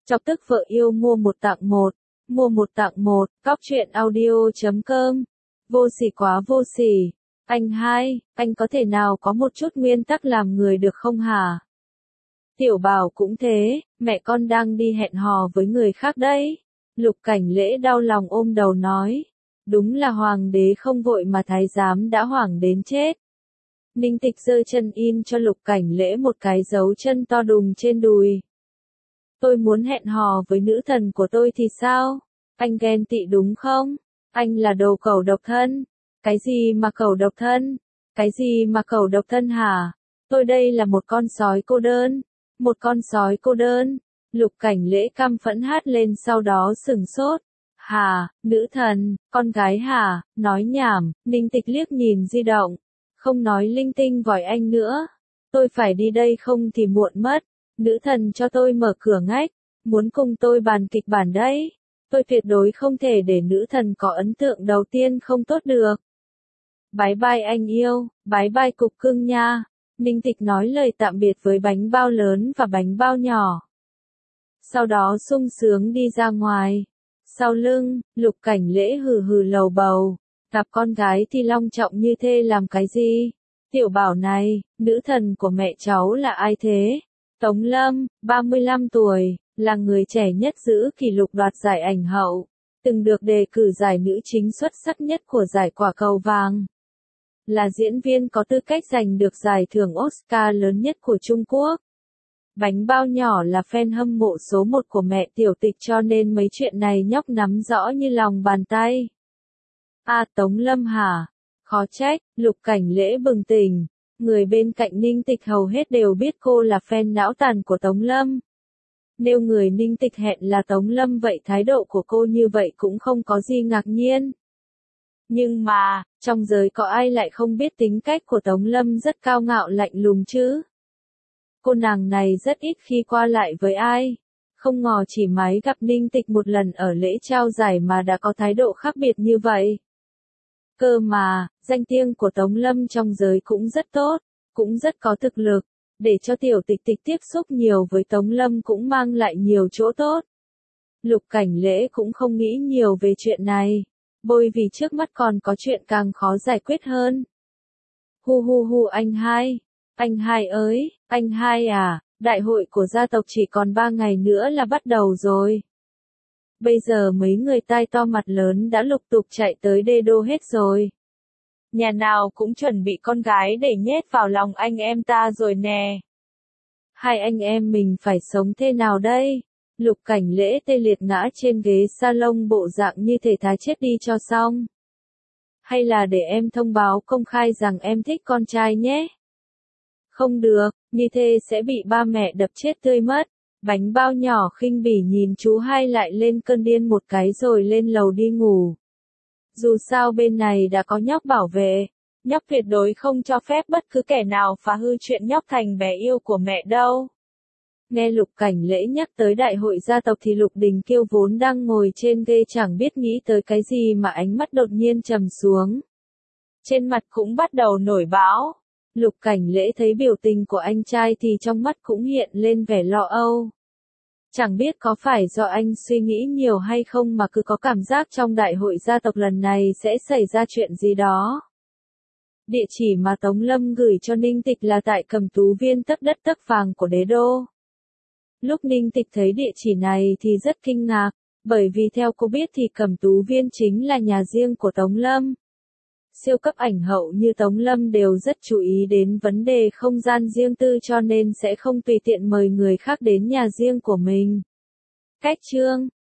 Chọc tức vợ yêu mua một tặng một. Mua một tặng một, Cóc truyện audio.com. Vô sỉ quá vô sỉ. Anh hai, anh có thể nào có một chút nguyên tắc làm người được không hả? Tiểu Bảo cũng thế, mẹ con đang đi hẹn hò với người khác đấy. Lục Cảnh Lễ đau lòng ôm đầu nói. Đúng là hoàng đế không vội mà thái giám đã hoảng đến chết. Ninh Tịch giơ chân in cho Lục Cảnh Lễ một cái dấu chân to đùng trên đùi. Tôi muốn hẹn hò với nữ thần của tôi thì sao? Anh ghen tị đúng không? Anh là đồ cẩu độc thân. Cái gì mà cẩu độc thân? Cái gì mà cẩu độc thân hả? Tôi đây là một con sói cô đơn. Một con sói cô đơn. Lục Cảnh Lễ căm phẫn hát lên sau đó sửng sốt. Hả, nữ thần, con gái hả, nói nhảm. Ninh Tịch liếc nhìn di động. Không nói linh tinh gọi anh nữa. Tôi phải đi đây không thì muộn mất. Nữ thần cho tôi mở cửa ngách. Muốn cùng tôi bàn kịch bản đấy. Tôi tuyệt đối không thể để nữ thần có ấn tượng đầu tiên không tốt được. Bye bye anh yêu, bye bye cục cưng nha. Ninh Tịch nói lời tạm biệt với bánh bao lớn và bánh bao nhỏ. Sau đó sung sướng đi ra ngoài. Sau lưng, Lục Cảnh Lễ hừ hừ lầu bầu. Gặp con gái thì long trọng như thế làm cái gì? Tiểu Bảo này, nữ thần của mẹ cháu là ai thế? Tống Lâm, 35 tuổi, là người trẻ nhất giữ kỷ lục đoạt giải ảnh hậu. Từng được đề cử giải nữ chính xuất sắc nhất của giải Quả Cầu Vàng. Là diễn viên có tư cách giành được giải thưởng Oscar lớn nhất của Trung Quốc. Bánh bao nhỏ là fan hâm mộ số 1 của mẹ Tiểu Tịch cho nên mấy chuyện này nhóc nắm rõ như lòng bàn tay. À Tống Lâm hả? Khó trách, Lục Cảnh Lễ bừng tỉnh. Người bên cạnh Ninh Tịch hầu hết đều biết cô là fan não tàn của Tống Lâm. Nếu người Ninh Tịch hẹn là Tống Lâm vậy thái độ của cô như vậy cũng không có gì ngạc nhiên. Nhưng mà, trong giới có ai lại không biết tính cách của Tống Lâm rất cao ngạo lạnh lùng chứ? Cô nàng này rất ít khi qua lại với ai. Không ngờ chỉ máy gặp Ninh Tịch một lần ở lễ trao giải mà đã có thái độ khác biệt như vậy. Cơ mà, danh tiếng của Tống Lâm trong giới cũng rất tốt, cũng rất có thực lực. Để cho Tiểu Tịch Tịch tiếp xúc nhiều với Tống Lâm cũng mang lại nhiều chỗ tốt. Lục Cảnh Lễ cũng không nghĩ nhiều về chuyện này. Bởi vì trước mắt còn có chuyện càng khó giải quyết hơn. Hu hu hu anh hai. Anh hai ơi, anh hai à, đại hội của gia tộc chỉ còn 3 ngày nữa là bắt đầu rồi. Bây giờ mấy người tai to mặt lớn đã lục tục chạy tới đê đô hết rồi. Nhà nào cũng chuẩn bị con gái để nhét vào lòng anh em ta rồi nè. Hai anh em mình phải sống thế nào đây? Lục Cảnh Lễ tê liệt ngã trên ghế salon bộ dạng như thể thà chết đi cho xong. Hay là để em thông báo công khai rằng em thích con trai nhé? Không được, như thế sẽ bị ba mẹ đập chết tươi mất. Bánh bao nhỏ khinh bỉ nhìn chú hai lại lên cơn điên một cái rồi lên lầu đi ngủ. Dù sao bên này đã có nhóc bảo vệ. Nhóc tuyệt đối không cho phép bất cứ kẻ nào phá hư chuyện nhóc thành bé yêu của mẹ đâu. Nghe Lục Cảnh Lễ nhắc tới đại hội gia tộc thì Lục Đình Kiêu vốn đang ngồi trên ghế chẳng biết nghĩ tới cái gì mà ánh mắt đột nhiên trầm xuống. Trên mặt cũng bắt đầu nổi bão. Lục Cảnh Lễ thấy biểu tình của anh trai thì trong mắt cũng hiện lên vẻ lo âu. Chẳng biết có phải do anh suy nghĩ nhiều hay không mà cứ có cảm giác trong đại hội gia tộc lần này sẽ xảy ra chuyện gì đó. Địa chỉ mà Tống Lâm gửi cho Ninh Tịch là tại Cẩm Tú Viên tấc đất tấc vàng của đế đô. Lúc Ninh Tịch thấy địa chỉ này thì rất kinh ngạc, bởi vì theo cô biết thì Cẩm Tú Viên chính là nhà riêng của Tống Lâm. Siêu cấp ảnh hậu như Tống Lâm đều rất chú ý đến vấn đề không gian riêng tư cho nên sẽ không tùy tiện mời người khác đến nhà riêng của mình. Cách chương